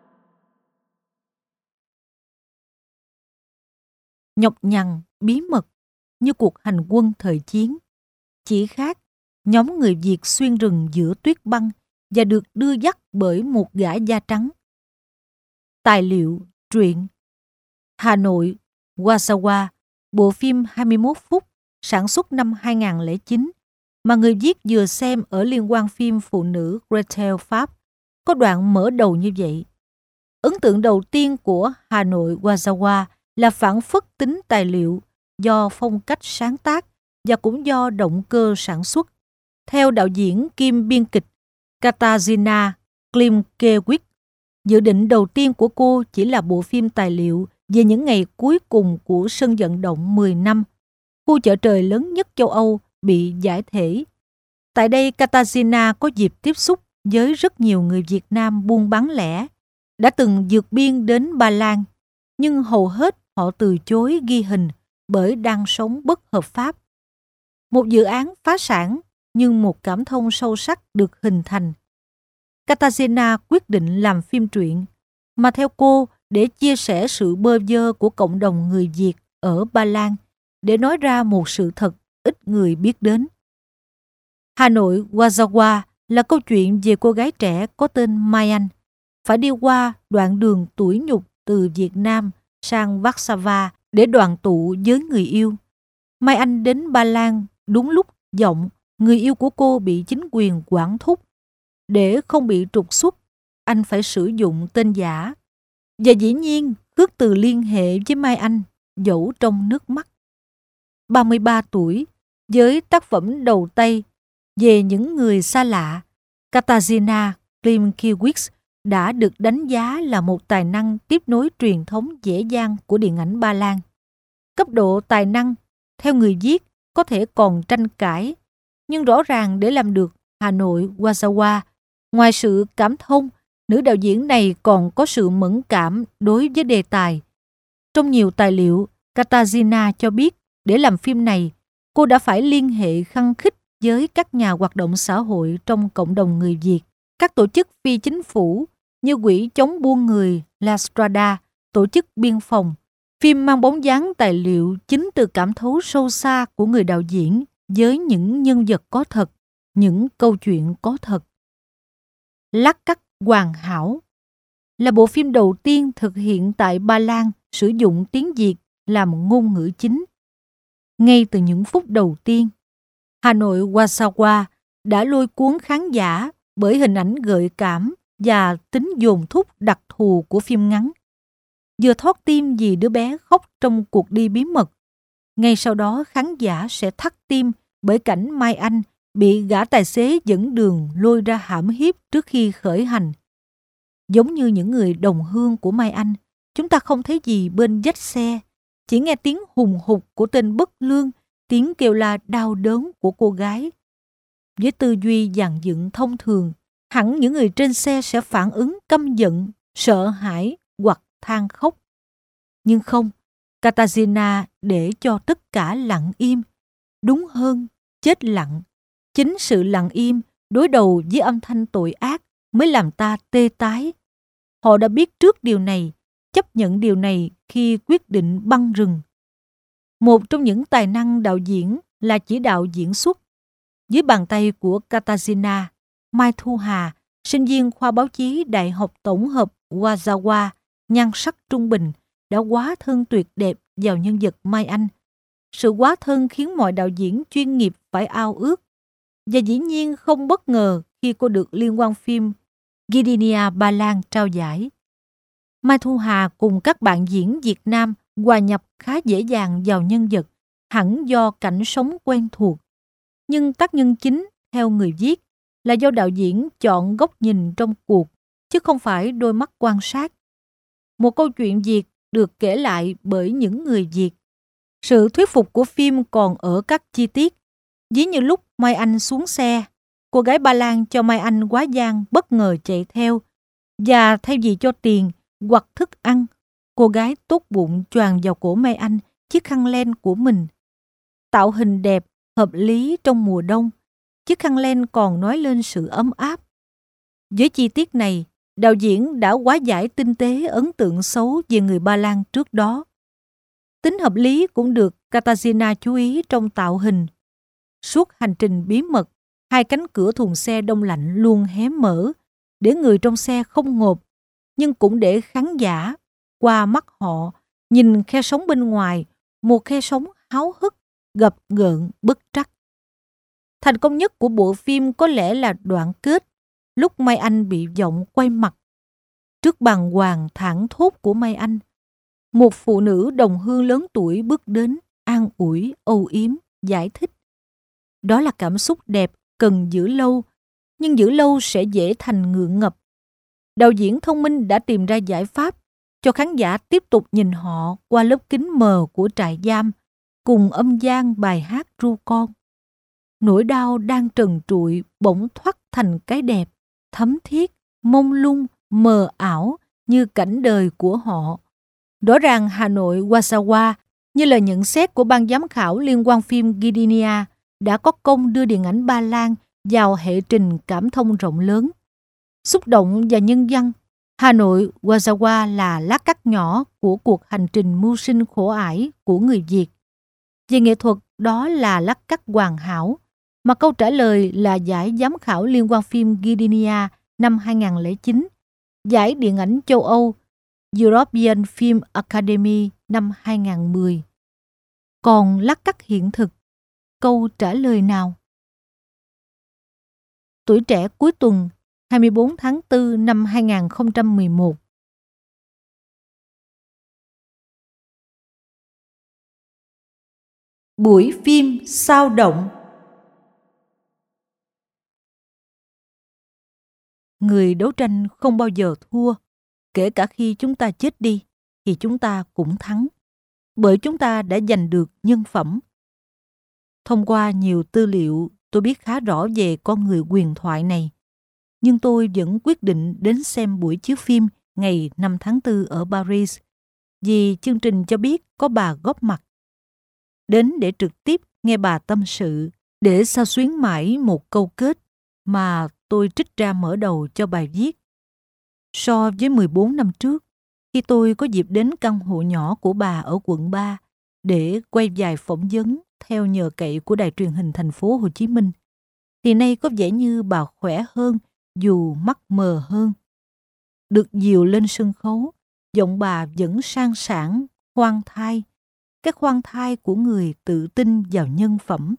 Nhọc nhằn, bí mật, như cuộc hành quân thời chiến. Chỉ khác, nhóm người Việt xuyên rừng giữa tuyết băng và được đưa dắt bởi một gã da trắng. Tài liệu, truyện. Hà Nội, Wazawa, bộ phim hai mươi mốt phút, sản xuất năm hai nghìn không trăm lẻ chín, mà người viết vừa xem ở liên hoan phim phụ nữ Gretel Pháp. Có đoạn mở đầu như vậy. Ấn tượng đầu tiên của Hà Nội Wazawa là phảng phất tính tài liệu do phong cách sáng tác và cũng do động cơ sản xuất. Theo đạo diễn kiêm biên kịch Katarzyna Klimkiewicz, dự định đầu tiên của cô chỉ là bộ phim tài liệu về những ngày cuối cùng của sân vận động mười năm, khu chợ trời lớn nhất châu Âu bị giải thể. Tại đây, Katarzyna có dịp tiếp xúc với rất nhiều người Việt Nam buôn bán lẻ, đã từng vượt biên đến Ba Lan, nhưng hầu hết họ từ chối ghi hình bởi đang sống bất hợp pháp. Một dự án phá sản, nhưng một cảm thông sâu sắc được hình thành. Katarzyna quyết định làm phim truyện, mà theo cô, để chia sẻ sự bơ vơ của cộng đồng người Việt ở Ba Lan, để nói ra một sự thật ít người biết đến. Hà Nội Wazawa là câu chuyện về cô gái trẻ có tên Mai Anh, phải đi qua đoạn đường tủi nhục từ Việt Nam sang Warsaw để đoàn tụ với người yêu. Mai Anh đến Ba Lan đúng lúc giọng người yêu của cô bị chính quyền quản thúc. Để không bị trục xuất, anh phải sử dụng tên giả. Và dĩ nhiên, khước từ liên hệ với Mai Anh, dẫu trong nước mắt. ba mươi ba tuổi, với tác phẩm đầu tay về những người xa lạ, Katarzyna Klimkiewicz đã được đánh giá là một tài năng tiếp nối truyền thống dễ dàng của điện ảnh Ba Lan. Cấp độ tài năng, theo người viết, có thể còn tranh cãi, nhưng rõ ràng để làm được Hà Nội Wazawa, ngoài sự cảm thông, nữ đạo diễn này còn có sự mẫn cảm đối với đề tài. Trong nhiều tài liệu, Katarzyna cho biết để làm phim này, cô đã phải liên hệ khăng khít với các nhà hoạt động xã hội trong cộng đồng người Việt, các tổ chức phi chính phủ như Quỹ chống buôn người La Strada, tổ chức biên phòng. Phim mang bóng dáng tài liệu chính từ cảm thấu sâu xa của người đạo diễn với những nhân vật có thật, những câu chuyện có thật. Lát cắt hoàn hảo là bộ phim đầu tiên thực hiện tại Ba Lan sử dụng tiếng Việt làm ngôn ngữ chính. Ngay từ những phút đầu tiên, Hà Nội Wazawa đã lôi cuốn khán giả bởi hình ảnh gợi cảm và tính dồn thúc đặc thù của phim ngắn. Vừa thót tim vì đứa bé khóc trong cuộc đi bí mật, ngay sau đó khán giả sẽ thắt tim bởi cảnh Mai Anh bị gã tài xế dẫn đường lôi ra hãm hiếp trước khi khởi hành. Giống như những người đồng hương của Mai Anh, chúng ta không thấy gì bên vách xe, chỉ nghe tiếng hùng hục của tên bất lương, tiếng kêu la đau đớn của cô gái. Với tư duy dàn dựng thông thường, hẳn những người trên xe sẽ phản ứng căm giận, sợ hãi hoặc than khóc. Nhưng không, Katarzyna để cho tất cả lặng im. Đúng hơn, chết lặng. Chính sự lặng im đối đầu với âm thanh tội ác mới làm ta tê tái. Họ đã biết trước điều này, chấp nhận điều này khi quyết định băng rừng. Một trong những tài năng đạo diễn là chỉ đạo diễn xuất. Dưới bàn tay của Katarzyna, Mai Thu Hà, sinh viên khoa báo chí Đại học Tổng hợp Wazawa, nhan sắc trung bình, đã hóa thân tuyệt đẹp vào nhân vật Mai Anh. Sự hóa thân khiến mọi đạo diễn chuyên nghiệp phải ao ước. Và dĩ nhiên không bất ngờ khi cô được Liên hoan phim Gdynia Ba Lan trao giải. Mai Thu Hà cùng các bạn diễn Việt Nam hòa nhập khá dễ dàng vào nhân vật, hẳn do cảnh sống quen thuộc. Nhưng tác nhân chính, theo người viết, là do đạo diễn chọn góc nhìn trong cuộc, chứ không phải đôi mắt quan sát. Một câu chuyện Việt được kể lại bởi những người Việt. Sự thuyết phục của phim còn ở các chi tiết. Ví như lúc Mai Anh xuống xe, cô gái Ba Lan cho Mai Anh quá giang bất ngờ chạy theo, và thay vì cho tiền hoặc thức ăn, cô gái tốt bụng choàng vào cổ Mai Anh chiếc khăn len của mình. Tạo hình đẹp, hợp lý trong mùa đông, chiếc khăn len còn nói lên sự ấm áp. Với chi tiết này, đạo diễn đã hóa giải tinh tế ấn tượng xấu về người Ba Lan trước đó. Tính hợp lý cũng được Katarzyna chú ý trong tạo hình. Suốt hành trình bí mật, hai cánh cửa thùng xe đông lạnh luôn hé mở, để người trong xe không ngộp, nhưng cũng để khán giả, qua mắt họ, nhìn khe sóng bên ngoài, một khe sóng háo hức, gập gợn, bất trắc. Thành công nhất của bộ phim có lẽ là đoạn kết, lúc Mai Anh bị giọng quay mặt. Trước bàng hoàng thảng thốt của Mai Anh, một phụ nữ đồng hương lớn tuổi bước đến, an ủi, âu yếm. giải thích. Đó là cảm xúc đẹp cần giữ lâu, nhưng giữ lâu sẽ dễ thành ngượng ngập. Đạo diễn thông minh đã tìm ra giải pháp cho khán giả tiếp tục nhìn họ qua lớp kính mờ của trại giam, cùng âm gian bài hát ru con. Nỗi đau đang trần trụi bỗng thoát thành cái đẹp, thấm thiết, mông lung, mờ ảo như cảnh đời của họ. Rõ ràng Hà Nội Wasawa, như lời nhận xét của ban giám khảo liên quan phim Gdynia, đã có công đưa điện ảnh Ba Lan vào hệ trình cảm thông rộng lớn. Xúc động và nhân văn, Hà Nội Wasawa là lát cắt nhỏ của cuộc hành trình mưu sinh khổ ải của người Việt. Về nghệ thuật, đó là lát cắt hoàn hảo, mà câu trả lời là giải giám khảo liên quan phim Gdynia năm hai không không chín, giải điện ảnh châu Âu European Film Academy năm hai không một không. Còn lát cắt hiện thực, câu trả lời nào? Tuổi trẻ cuối tuần, hai mươi bốn tháng tư năm hai nghìn không trăm mười một. Buổi phim sao động. Người đấu tranh không bao giờ thua, kể cả khi chúng ta chết đi thì chúng ta cũng thắng, bởi chúng ta đã giành được nhân phẩm. Thông qua nhiều tư liệu, tôi biết khá rõ về con người huyền thoại này, nhưng tôi vẫn quyết định đến xem buổi chiếu phim ngày năm tháng tư ở Paris, vì chương trình cho biết có bà góp mặt. Đến để trực tiếp nghe bà tâm sự, để xao xuyến mãi một câu kết mà tôi trích ra mở đầu cho bài viết. So với mười bốn năm trước, khi tôi có dịp đến căn hộ nhỏ của bà ở quận ba để quay vài phỏng vấn theo nhờ cậy của đài truyền hình thành phố Hồ Chí Minh, thì nay có vẻ như bà khỏe hơn dù mắt mờ hơn. Được dìu lên sân khấu, giọng bà vẫn sang sảng, khoan thai, cái khoan thai của người tự tin vào nhân phẩm.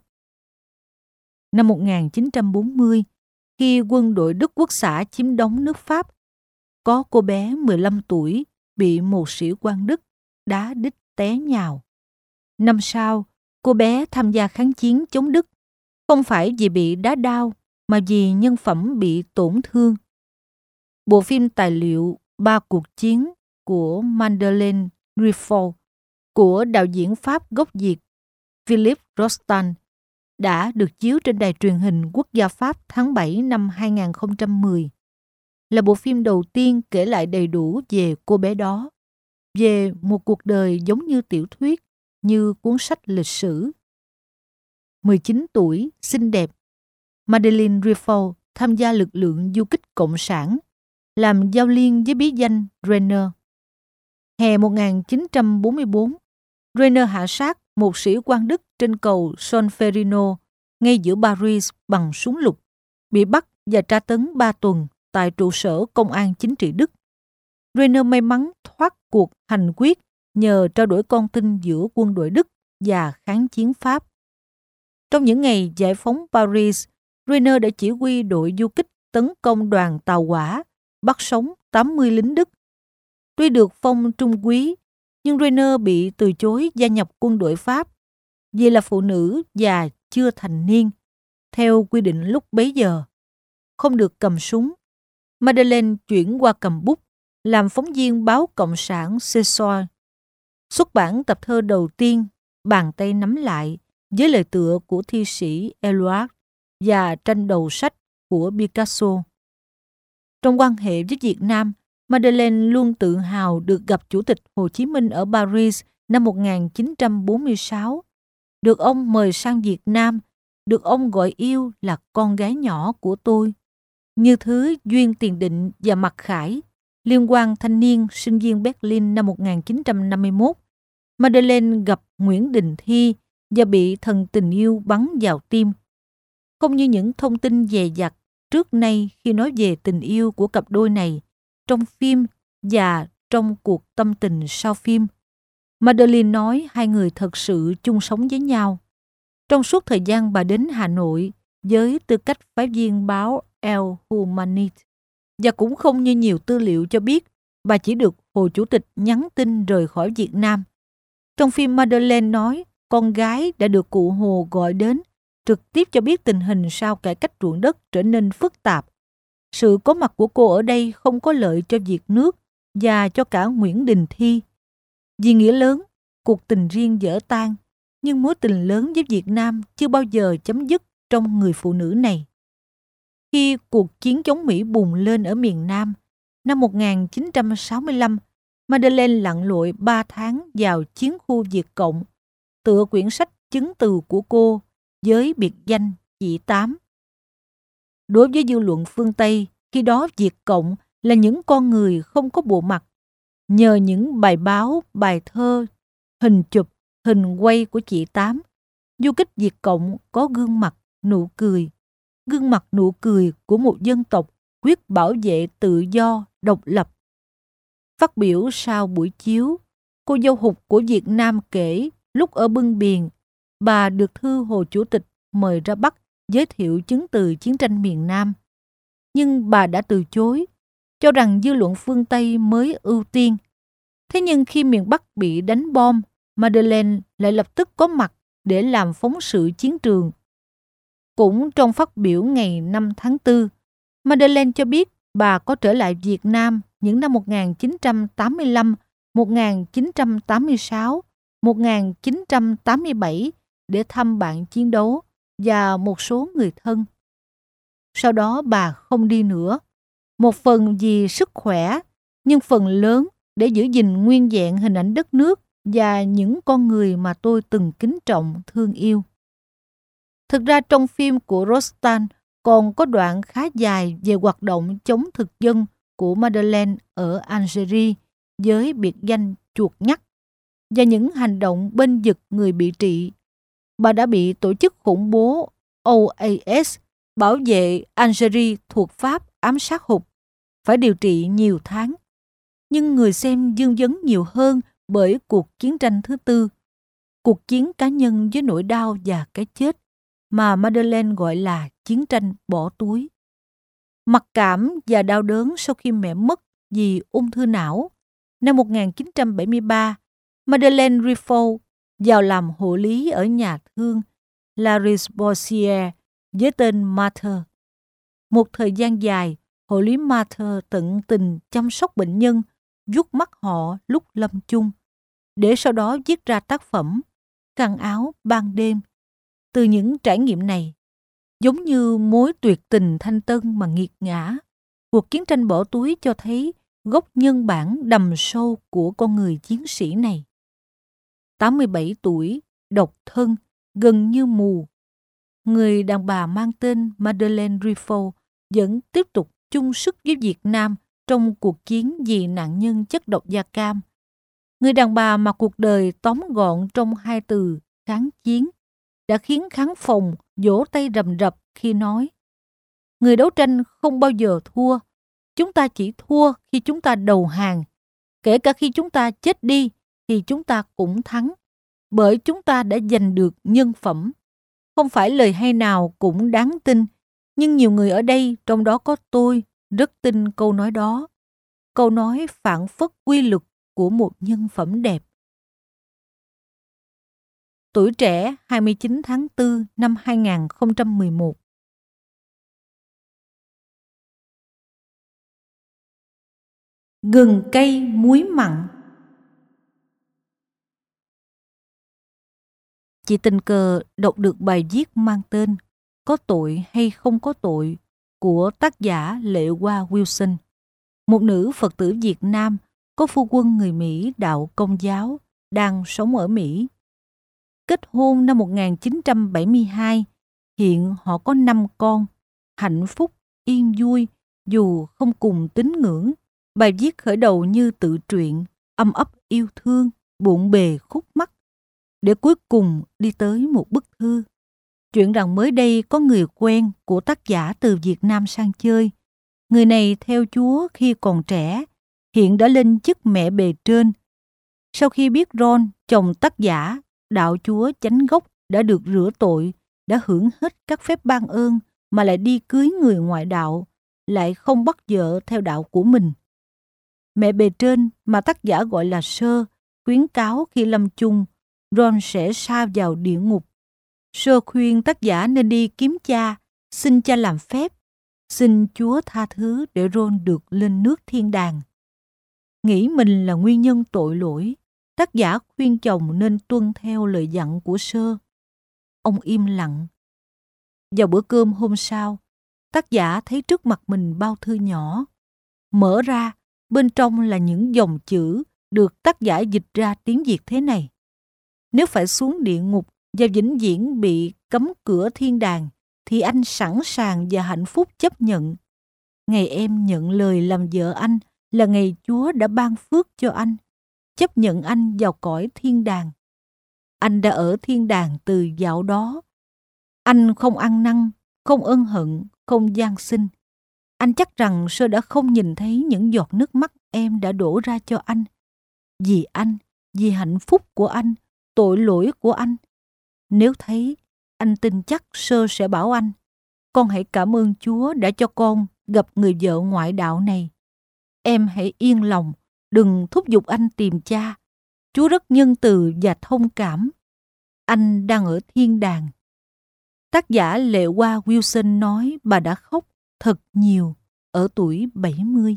Năm một nghìn chín trăm bốn mươi, khi quân đội Đức Quốc xã chiếm đóng nước Pháp, có cô bé mười lăm tuổi bị một sĩ quan Đức đá đít té nhào. Năm sau, cô bé tham gia kháng chiến chống Đức, không phải vì bị đá đau mà vì nhân phẩm bị tổn thương. Bộ phim tài liệu Ba cuộc chiến của Madeleine Riffaut của đạo diễn Pháp gốc Việt Philippe Rostand đã được chiếu trên đài truyền hình quốc gia Pháp tháng bảy năm hai nghìn không trăm mười. Là bộ phim đầu tiên kể lại đầy đủ về cô bé đó, về một cuộc đời giống như tiểu thuyết, như cuốn sách lịch sử. mười chín tuổi, xinh đẹp, Madeleine Riffaut tham gia lực lượng du kích cộng sản, làm giao liên với bí danh Renner. Hè một nghìn chín trăm bốn mươi bốn, Renner hạ sát một sĩ quan Đức trên cầu Solferino ngay giữa Paris bằng súng lục, bị bắt và tra tấn ba tuần tại trụ sở công an chính trị Đức. Renner may mắn thoát cuộc hành quyết nhờ trao đổi con tin giữa quân đội Đức và kháng chiến Pháp. Trong những ngày giải phóng Paris, Renner đã chỉ huy đội du kích tấn công đoàn tàu hỏa, bắt sống tám mươi lính Đức. Tuy được phong trung úy, nhưng Renner bị từ chối gia nhập quân đội Pháp vì là phụ nữ và chưa thành niên, theo quy định lúc bấy giờ. Không được cầm súng, Madeleine chuyển qua cầm bút, làm phóng viên báo Cộng sản Ce Soir. Xuất bản tập thơ đầu tiên, Bàn tay nắm lại, với lời tựa của thi sĩ Eluard và tranh đầu sách của Picasso. Trong quan hệ với Việt Nam, Madeleine luôn tự hào được gặp Chủ tịch Hồ Chí Minh ở Paris năm một nghìn chín trăm bốn mươi sáu, được ông mời sang Việt Nam, được ông gọi yêu là con gái nhỏ của tôi. Như thứ duyên tiền định và mặc khải, liên quan thanh niên sinh viên Berlin năm một nghìn chín trăm năm mươi mốt, Madeleine gặp Nguyễn Đình Thi và bị thần tình yêu bắn vào tim. Không như những thông tin dè dặt trước nay khi nói về tình yêu của cặp đôi này trong phim và trong cuộc tâm tình sau phim, Madeleine nói hai người thật sự chung sống với nhau. Trong suốt thời gian bà đến Hà Nội với tư cách phái viên báo El Humanit, và cũng không như nhiều tư liệu cho biết, bà chỉ được Hồ Chủ tịch nhắn tin rời khỏi Việt Nam. Trong phim, Madeleine nói con gái đã được cụ Hồ gọi đến, trực tiếp cho biết tình hình sau cải cách ruộng đất trở nên phức tạp. Sự có mặt của cô ở đây không có lợi cho việc nước và cho cả Nguyễn Đình Thi. Vì nghĩa lớn, cuộc tình riêng dở tan, nhưng mối tình lớn với Việt Nam chưa bao giờ chấm dứt trong người phụ nữ này. Khi cuộc chiến chống Mỹ bùng lên ở miền Nam, năm một nghìn chín trăm sáu mươi lăm, Madeleine lặn lội ba tháng vào chiến khu Việt Cộng, tựa quyển sách chứng từ của cô với biệt danh chị Tám. Đối với dư luận phương Tây, khi đó Việt Cộng là những con người không có bộ mặt. Nhờ những bài báo, bài thơ, hình chụp, hình quay của chị Tám, du kích Việt Cộng có gương mặt, nụ cười. Gương mặt nụ cười của một dân tộc quyết bảo vệ tự do, độc lập. Phát biểu sau buổi chiếu, cô dâu Hục của Việt Nam kể lúc ở Bưng Biền, bà được thư Hồ Chủ tịch mời ra Bắc giới thiệu chứng từ chiến tranh miền Nam. Nhưng bà đã từ chối, cho rằng dư luận phương Tây mới ưu tiên. Thế nhưng khi miền Bắc bị đánh bom, Madeleine lại lập tức có mặt để làm phóng sự chiến trường. Cũng trong phát biểu ngày năm tháng tư, Madeleine cho biết bà có trở lại Việt Nam những năm một nghìn chín trăm tám mươi lăm, một nghìn chín trăm tám mươi sáu, một nghìn chín trăm tám mươi bảy để thăm bạn chiến đấu và một số người thân. Sau đó bà không đi nữa, một phần vì sức khỏe, nhưng phần lớn để giữ gìn nguyên vẹn hình ảnh đất nước và những con người mà tôi từng kính trọng thương yêu. Thực ra trong phim của Rostand còn có đoạn khá dài về hoạt động chống thực dân của Madeleine ở Algeria với biệt danh chuột nhắt và những hành động bênh vực người bị trị. Bà đã bị tổ chức khủng bố O A S bảo vệ Algeria thuộc Pháp ám sát Hục, phải điều trị nhiều tháng. Nhưng người xem dương vấn nhiều hơn bởi cuộc chiến tranh thứ tư, cuộc chiến cá nhân với nỗi đau và cái chết mà Madeleine gọi là chiến tranh bỏ túi. Mặc cảm và đau đớn sau khi mẹ mất vì ung thư não, năm một nghìn chín trăm bảy mươi ba, Madeleine Riffaut vào làm hộ lý ở nhà thương La Riche-Bossière với tên Marthe. Một thời gian dài, hộ lý Marthe tận tình chăm sóc bệnh nhân, vuốt mắt họ lúc lâm chung, để sau đó viết ra tác phẩm Khăn áo ban đêm. Từ những trải nghiệm này, giống như mối tuyệt tình thanh tân mà nghiệt ngã, cuộc chiến tranh bỏ túi cho thấy gốc nhân bản đầm sâu của con người chiến sĩ này. tám mươi bảy tuổi, độc thân, gần như mù, người đàn bà mang tên Madeleine Riffaut vẫn tiếp tục chung sức với Việt Nam trong cuộc chiến vì nạn nhân chất độc da cam. Người đàn bà mà cuộc đời tóm gọn trong hai từ kháng chiến đã khiến khán phòng vỗ tay rầm rập khi nói: người đấu tranh không bao giờ thua, chúng ta chỉ thua khi chúng ta đầu hàng. Kể cả khi chúng ta chết đi thì chúng ta cũng thắng, bởi chúng ta đã giành được nhân phẩm. Không phải lời hay nào cũng đáng tin, nhưng nhiều người ở đây, trong đó có tôi, rất tin câu nói đó. Câu nói phản phất quy luật của một nhân phẩm đẹp. Tuổi trẻ hai mươi chín tháng tư năm hai nghìn không trăm mười một. Gừng cây muối mặn. Chị tình cờ đọc được bài viết mang tên Có tội hay không có tội của tác giả Lệ Hoa Wilson, một nữ Phật tử Việt Nam có phu quân người Mỹ đạo Công giáo đang sống ở Mỹ. Kết hôn năm một nghìn chín trăm bảy mươi hai, hiện họ có năm con, hạnh phúc, yên vui dù không cùng tín ngưỡng. Bài viết khởi đầu như tự truyện, âm ấp yêu thương, bộn bề khúc mắc, để cuối cùng đi tới một bức thư. Chuyện rằng mới đây có người quen của tác giả từ Việt Nam sang chơi. Người này theo Chúa khi còn trẻ, hiện đã lên chức mẹ bề trên. Sau khi biết Ron, chồng tác giả, đạo Chúa chánh gốc, đã được rửa tội, đã hưởng hết các phép ban ơn mà lại đi cưới người ngoại đạo, lại không bắt vợ theo đạo của mình. Mẹ bề trên mà tác giả gọi là Sơ khuyến cáo khi lâm chung Ron sẽ sa vào địa ngục. Sơ khuyên tác giả nên đi kiếm cha, xin cha làm phép, xin Chúa tha thứ để Ron được lên nước thiên đàng. Nghĩ mình là nguyên nhân tội lỗi, tác giả khuyên chồng nên tuân theo lời dặn của Sơ. Ông im lặng. Vào bữa cơm hôm sau, tác giả thấy trước mặt mình bao thư nhỏ. Mở ra, bên trong là những dòng chữ được tác giả dịch ra tiếng Việt thế này: nếu phải xuống địa ngục và vĩnh viễn bị cấm cửa thiên đàng, thì anh sẵn sàng và hạnh phúc chấp nhận. Ngày em nhận lời làm vợ anh là ngày Chúa đã ban phước cho anh, chấp nhận anh vào cõi thiên đàng. Anh đã ở thiên đàng từ dạo đó. Anh không ăn năn, không ân hận, không van xin. Anh chắc rằng Sơ đã không nhìn thấy những giọt nước mắt em đã đổ ra cho anh. Vì anh, vì hạnh phúc của anh, tội lỗi của anh. Nếu thấy, anh tin chắc Sơ sẽ bảo anh: con hãy cảm ơn Chúa đã cho con gặp người vợ ngoại đạo này. Em hãy yên lòng, đừng thúc giục anh tìm cha. Chúa rất nhân từ và thông cảm. Anh đang ở thiên đàng. Tác giả Lệ Hoa Wilson nói bà đã khóc thật nhiều ở tuổi bảy mươi.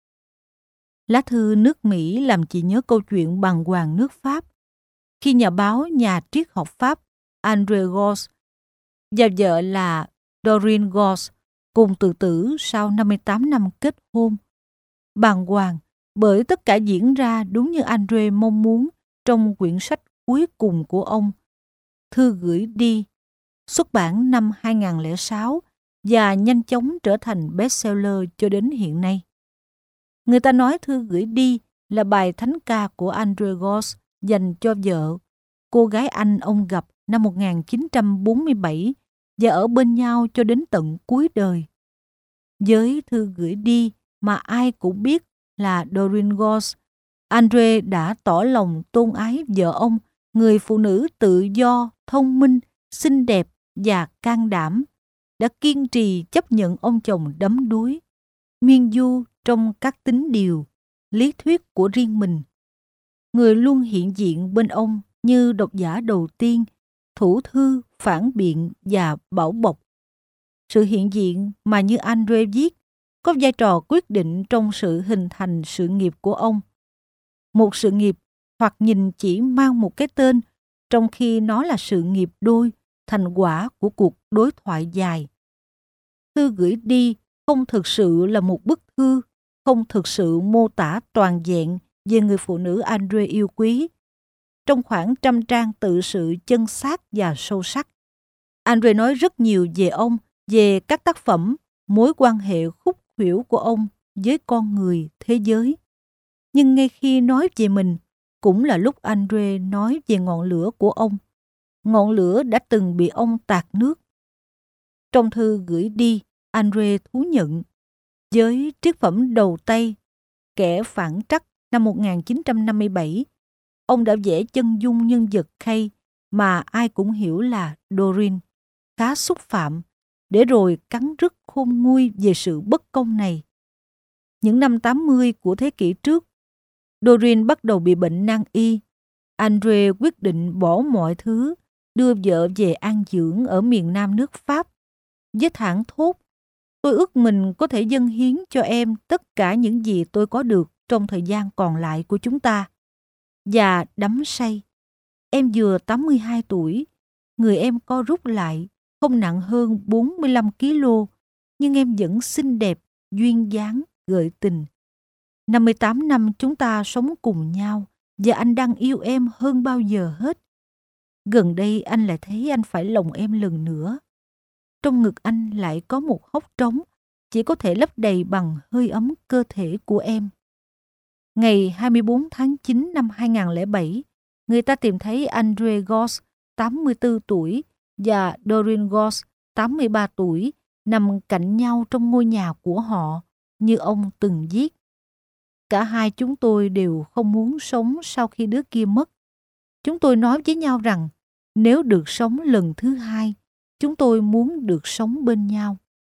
Lá thư nước Mỹ làm chị nhớ câu chuyện bàng hoàng nước Pháp. Khi nhà báo, nhà triết học Pháp André Gorz và vợ là Doreen Gorz cùng tự tử sau năm mươi tám năm kết hôn. Bàng hoàng bởi tất cả diễn ra đúng như André mong muốn trong quyển sách cuối cùng của ông, Thư gửi đi, xuất bản năm hai không không sáu và nhanh chóng trở thành bestseller cho đến hiện nay. Người ta nói Thư gửi đi là bài thánh ca của André Gorz dành cho vợ, cô gái Anh ông gặp năm một nghìn chín trăm bốn mươi bảy và ở bên nhau cho đến tận cuối đời. Với thư gửi đi mà ai cũng biết là Doreen Gorz, André đã tỏ lòng tôn ái vợ ông, người phụ nữ tự do, thông minh, xinh đẹp và can đảm, đã kiên trì chấp nhận ông chồng đắm đuối, miên du trong các tín điều, lý thuyết của riêng mình. Người luôn hiện diện bên ông như độc giả đầu tiên, thủ thư, phản biện và bảo bọc. Sự hiện diện mà như André viết có vai trò quyết định trong sự hình thành sự nghiệp của ông. Một sự nghiệp hoặc nhìn chỉ mang một cái tên, trong khi nó là sự nghiệp đôi, thành quả của cuộc đối thoại dài. Thư gửi đi không thực sự là một bức thư, không thực sự mô tả toàn vẹn về người phụ nữ André yêu quý. Trong khoảng trăm trang tự sự chân xác và sâu sắc, André nói rất nhiều về ông, về các tác phẩm, mối quan hệ khúc khuỷu của ông với con người, thế giới. Nhưng ngay khi nói về mình, cũng là lúc André nói về ngọn lửa của ông. Ngọn lửa đã từng bị ông tạt nước. Trong thư gửi đi, André thú nhận, với triết phẩm đầu tay, Kẻ phản trắc năm một nghìn chín trăm năm mươi bảy, ông đã vẽ chân dung nhân vật Kay mà ai cũng hiểu là Doreen, khá xúc phạm, để rồi cắn rứt khôn nguôi về sự bất công này. Những năm tám mươi của thế kỷ trước, Doreen bắt đầu bị bệnh nan y. André quyết định bỏ mọi thứ, đưa vợ về an dưỡng ở miền nam nước Pháp. Với thảng thốt: tôi ước mình có thể dâng hiến cho em tất cả những gì tôi có được trong thời gian còn lại của chúng ta. Và đắm say. Em vừa tám mươi hai tuổi, người em co rút lại, không nặng hơn bốn mươi lăm ki lô, nhưng em vẫn xinh đẹp, duyên dáng, gợi tình. năm mươi tám năm chúng ta sống cùng nhau, và anh đang yêu em hơn bao giờ hết. Gần đây anh lại thấy anh phải lòng em lần nữa. Trong ngực anh lại có một hốc trống, chỉ có thể lấp đầy bằng hơi ấm cơ thể của em. Ngày hai mươi bốn tháng chín năm hai không không bảy, người ta tìm thấy André Gorz, tám mươi tư tuổi, và Doreen Gorz, tám mươi ba tuổi, nằm cạnh nhau trong ngôi nhà của họ, như ông từng viết. Cả hai chúng tôi đều không muốn sống sau khi đứa kia mất. Chúng tôi nói với nhau rằng, nếu được sống lần thứ hai, chúng tôi muốn được sống bên nhau.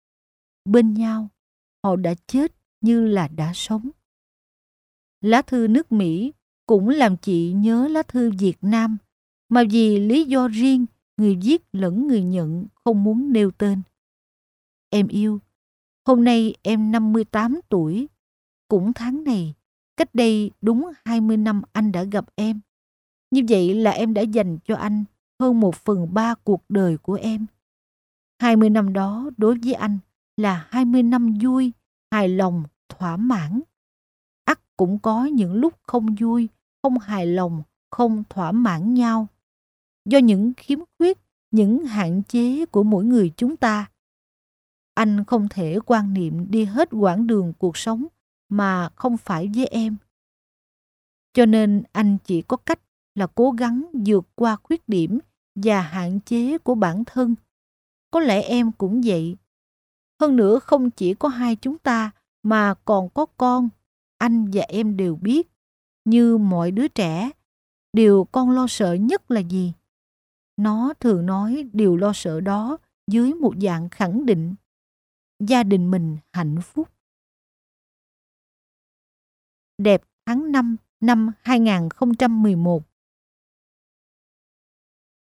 Bên nhau, họ đã chết như là đã sống. Lá thư nước Mỹ cũng làm chị nhớ lá thư Việt Nam mà vì lý do riêng người viết lẫn người nhận không muốn nêu tên. Em yêu, hôm nay em năm mươi tám tuổi. Cũng tháng này, cách đây đúng hai mươi năm anh đã gặp em. Như vậy là em đã dành cho anh hơn một phần ba cuộc đời của em. hai mươi năm đó đối với anh là hai mươi năm vui, hài lòng, thỏa mãn. Ắt cũng có những lúc không vui, không hài lòng, không thỏa mãn nhau. Do những khiếm khuyết, những hạn chế của mỗi người chúng ta. Anh không thể quan niệm đi hết quãng đường cuộc sống mà không phải với em. Cho nên anh chỉ có cách là cố gắng vượt qua khuyết điểm và hạn chế của bản thân. Có lẽ em cũng vậy. Hơn nữa không chỉ có hai chúng ta mà còn có con. Anh và em đều biết, như mọi đứa trẻ, điều con lo sợ nhất là gì? Nó thường nói điều lo sợ đó dưới một dạng khẳng định. Gia đình mình hạnh phúc. Đẹp tháng năm năm hai nghìn không trăm mười một.